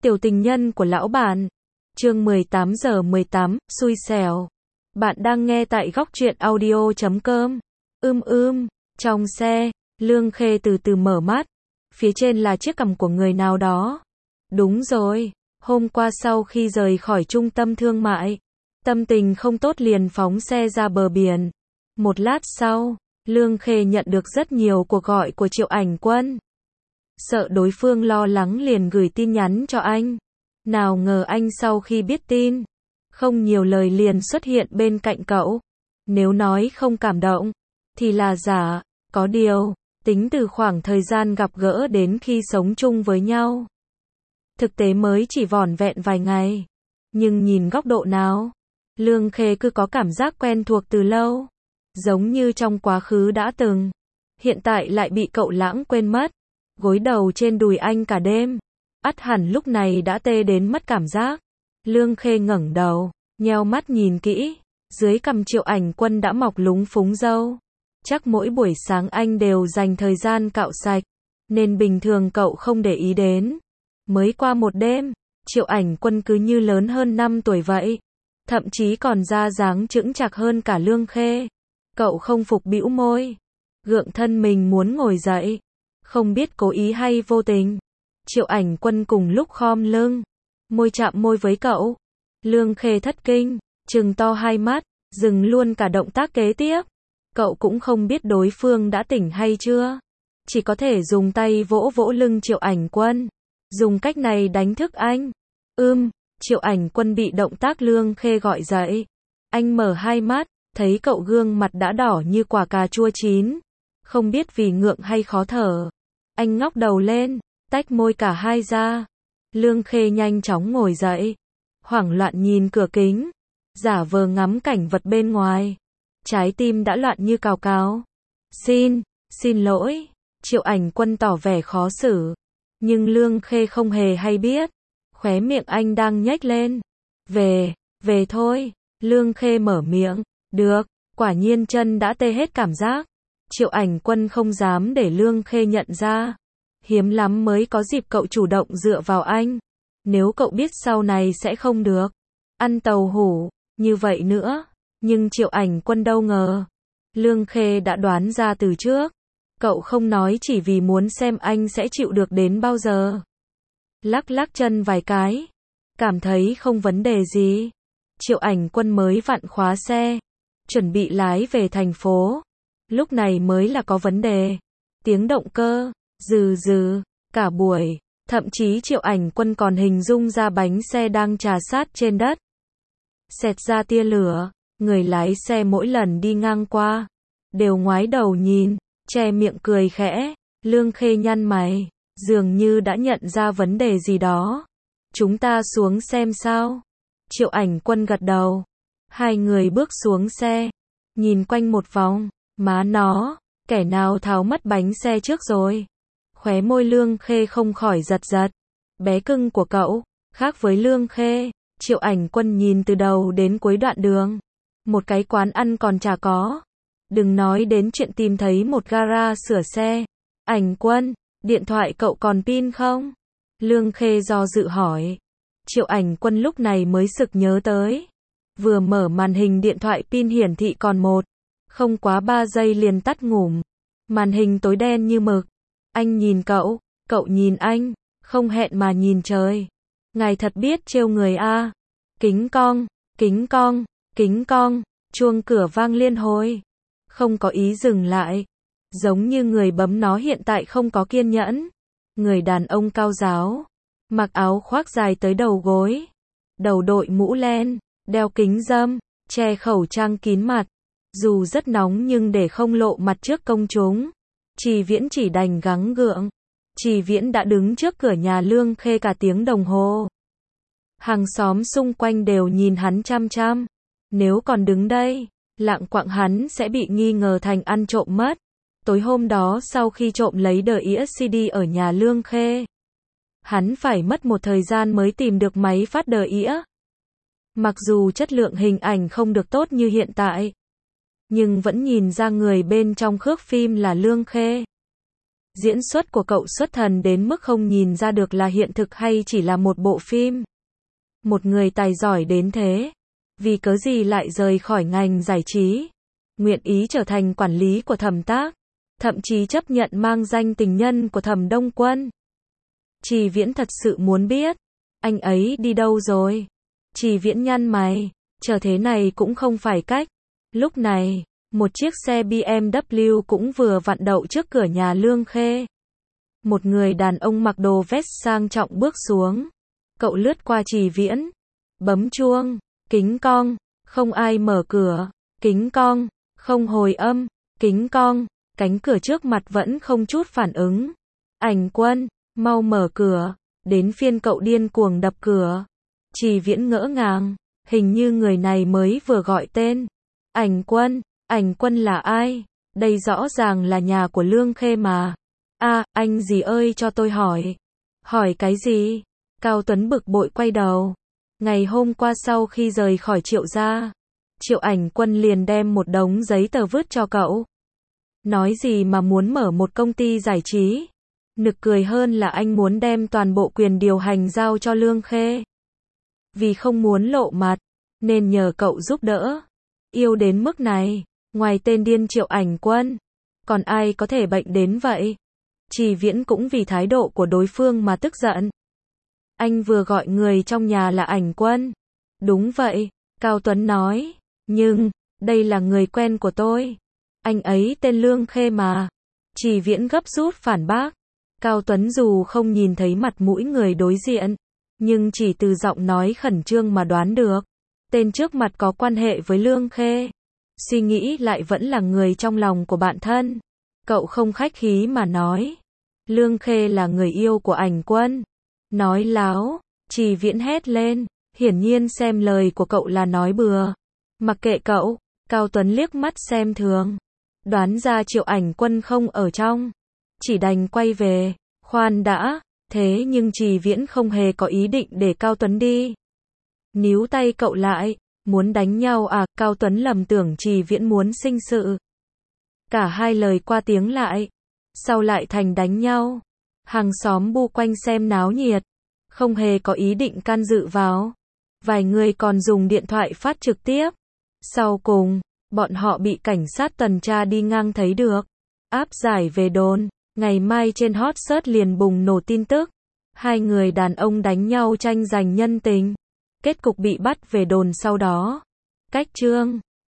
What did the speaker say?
Tiểu tình nhân của lão bản. Chương 18:18, xui xẻo. Bạn đang nghe tại góc truyện audio.com. Trong xe, Lương Khê từ từ mở mắt. Phía trên là chiếc cằm của người nào đó. Đúng rồi, hôm qua sau khi rời khỏi trung tâm thương mại, tâm tình không tốt liền phóng xe ra bờ biển. Một lát sau, Lương Khê nhận được rất nhiều cuộc gọi của Triệu Ảnh Quân. Sợ đối phương lo lắng liền gửi tin nhắn cho anh. Nào ngờ anh sau khi biết tin, không nhiều lời liền xuất hiện bên cạnh cậu. Nếu nói không cảm động, thì là giả. Có điều, tính từ khoảng thời gian gặp gỡ đến khi sống chung với nhau, thực tế mới chỉ vỏn vẹn vài ngày. Nhưng nhìn góc độ nào, Lương Khê cứ có cảm giác quen thuộc từ lâu. Giống như trong quá khứ đã từng, hiện tại lại bị cậu lãng quên mất. Gối đầu trên đùi anh cả đêm, ắt hẳn lúc này đã tê đến mất cảm giác. Lương Khê ngẩng đầu, nheo mắt nhìn kỹ, dưới cằm Triệu Ảnh Quân đã mọc lúng phúng râu. Chắc mỗi buổi sáng anh đều dành thời gian cạo sạch, nên bình thường cậu không để ý đến. Mới qua một đêm, Triệu Ảnh Quân cứ như lớn hơn 5 tuổi vậy, thậm chí còn ra dáng chững chạc hơn cả Lương Khê. Cậu không phục bĩu môi, gượng thân mình muốn ngồi dậy. Không biết cố ý hay vô tình, Triệu Ảnh Quân cùng lúc khom lưng, môi chạm môi với cậu. Lương Khê thất kinh, trừng to hai mắt, dừng luôn cả động tác kế tiếp. Cậu cũng không biết đối phương đã tỉnh hay chưa, chỉ có thể dùng tay vỗ vỗ lưng Triệu Ảnh Quân, dùng cách này đánh thức anh. Triệu Ảnh Quân bị động tác Lương Khê gọi dậy. Anh mở hai mắt, thấy cậu gương mặt đã đỏ như quả cà chua chín. Không biết vì ngượng hay khó thở, anh ngóc đầu lên, tách môi cả hai ra. Lương Khê nhanh chóng ngồi dậy, hoảng loạn nhìn cửa kính, giả vờ ngắm cảnh vật bên ngoài. Trái tim đã loạn như cào cào. Xin lỗi, Triệu Ảnh Quân tỏ vẻ khó xử. Nhưng Lương Khê không hề hay biết, khóe miệng anh đang nhếch lên. Về thôi, Lương Khê mở miệng. Được, quả nhiên chân đã tê hết cảm giác. Triệu Ảnh Quân không dám để Lương Khê nhận ra. Hiếm lắm mới có dịp cậu chủ động dựa vào anh. Nếu cậu biết sau này sẽ không được ăn tàu hủ như vậy nữa. Nhưng Triệu Ảnh Quân đâu ngờ, Lương Khê đã đoán ra từ trước. Cậu không nói chỉ vì muốn xem anh sẽ chịu được đến bao giờ. Lắc lắc chân vài cái, cảm thấy không vấn đề gì. Triệu Ảnh Quân mới vặn khóa xe, chuẩn bị lái về thành phố. Lúc này mới là có vấn đề. Tiếng động cơ, rừ, cả buổi. Thậm chí Triệu Ảnh Quân còn hình dung ra bánh xe đang trà sát trên đất, xẹt ra tia lửa. Người lái xe mỗi lần đi ngang qua, đều ngoái đầu nhìn, che miệng cười khẽ. Lương Khê nhăn mày, dường như đã nhận ra vấn đề gì đó. Chúng ta xuống xem sao? Triệu Ảnh Quân gật đầu. Hai người bước xuống xe, nhìn quanh một vòng. Má nó, kẻ nào tháo mất bánh xe trước rồi? Khóe môi Lương Khê không khỏi giật giật. Bé cưng của cậu, khác với Lương Khê, Triệu Ảnh Quân nhìn từ đầu đến cuối đoạn đường. Một cái quán ăn còn chả có. Đừng nói đến chuyện tìm thấy một gara sửa xe. Ảnh Quân, điện thoại cậu còn pin không? Lương Khê do dự hỏi. Triệu Ảnh Quân lúc này mới sực nhớ tới. Vừa mở màn hình điện thoại pin hiển thị còn 1. Không quá 3 giây liền tắt ngủm. Màn hình tối đen như mực. Anh nhìn cậu nhìn anh, không hẹn mà nhìn trời. Ngài thật biết trêu người a. Kính cong, chuông cửa vang liên hồi. Không có ý dừng lại. Giống như người bấm nó hiện tại không có kiên nhẫn. Người đàn ông cao ráo, mặc áo khoác dài tới đầu gối, đầu đội mũ len, đeo kính râm, che khẩu trang kín mặt. Dù rất nóng nhưng để không lộ mặt trước công chúng, Trì Viễn chỉ đành gắng gượng. Trì Viễn đã đứng trước cửa nhà Lương Khê cả tiếng đồng hồ. Hàng xóm xung quanh đều nhìn hắn chăm chăm. Nếu còn đứng đây, lạng quạng hắn sẽ bị nghi ngờ thành ăn trộm mất. Tối hôm đó sau khi trộm lấy đĩa CD ở nhà Lương Khê, hắn phải mất một thời gian mới tìm được máy phát đĩa. Mặc dù chất lượng hình ảnh không được tốt như hiện tại, nhưng vẫn nhìn ra người bên trong khước phim là Lương Khê. Diễn xuất của cậu xuất thần đến mức không nhìn ra được là hiện thực hay chỉ là một bộ phim. Một người tài giỏi đến thế, vì cớ gì lại rời khỏi ngành giải trí, nguyện ý trở thành quản lý của Thẩm Tác, thậm chí chấp nhận mang danh tình nhân của Thẩm Đông Quân. Trì Viễn thật sự muốn biết, anh ấy đi đâu rồi? Trì Viễn nhăn mày, chờ thế này cũng không phải cách. Lúc này, một chiếc xe BMW cũng vừa vặn đậu trước cửa nhà Lương Khê. Một người đàn ông mặc đồ vest sang trọng bước xuống. Cậu lướt qua Trì Viễn, bấm chuông, kính cong, không ai mở cửa, kính cong, không hồi âm, kính cong, cánh cửa trước mặt vẫn không chút phản ứng. Ảnh Quân, mau mở cửa, đến phiên cậu điên cuồng đập cửa. Trì Viễn ngỡ ngàng, hình như người này mới vừa gọi tên. Ảnh Quân là ai? Đây rõ ràng là nhà của Lương Khê mà. Anh gì ơi cho tôi hỏi. Hỏi cái gì? Cao Tuấn bực bội quay đầu. Ngày hôm qua sau khi rời khỏi Triệu gia, Triệu Ảnh Quân liền đem một đống giấy tờ vứt cho cậu. Nói gì mà muốn mở một công ty giải trí. Nực cười hơn là anh muốn đem toàn bộ quyền điều hành giao cho Lương Khê. Vì không muốn lộ mặt, nên nhờ cậu giúp đỡ. Yêu đến mức này, ngoài tên điên Triệu Ảnh Quân, còn ai có thể bệnh đến vậy? Trì Viễn cũng vì thái độ của đối phương mà tức giận. Anh vừa gọi người trong nhà là Ảnh Quân. Đúng vậy, Cao Tuấn nói. Nhưng, đây là người quen của tôi. Anh ấy tên Lương Khê mà. Trì Viễn gấp rút phản bác. Cao Tuấn dù không nhìn thấy mặt mũi người đối diện, nhưng chỉ từ giọng nói khẩn trương mà đoán được. Tên trước mặt có quan hệ với Lương Khê. Suy nghĩ lại vẫn là người trong lòng của bạn thân. Cậu không khách khí mà nói. Lương Khê là người yêu của Ảnh Quân. Nói láo, Trì Viễn hét lên, hiển nhiên xem lời của cậu là nói bừa. Mặc kệ cậu, Cao Tuấn liếc mắt xem thường. Đoán ra Triệu Ảnh Quân không ở trong, chỉ đành quay về. Khoan đã, thế nhưng Trì Viễn không hề có ý định để Cao Tuấn đi. Níu tay cậu lại, muốn đánh nhau à? Cao Tuấn lầm tưởng Trì Viễn muốn sinh sự. Cả hai lời qua tiếng lại, sau lại thành đánh nhau. Hàng xóm bu quanh xem náo nhiệt, không hề có ý định can dự vào. Vài người còn dùng điện thoại phát trực tiếp. Sau cùng, bọn họ bị cảnh sát tuần tra đi ngang thấy được. Áp giải về đồn, ngày mai trên hot search liền bùng nổ tin tức. Hai người đàn ông đánh nhau tranh giành nhân tình. Kết cục bị bắt về đồn sau đó. Cách chương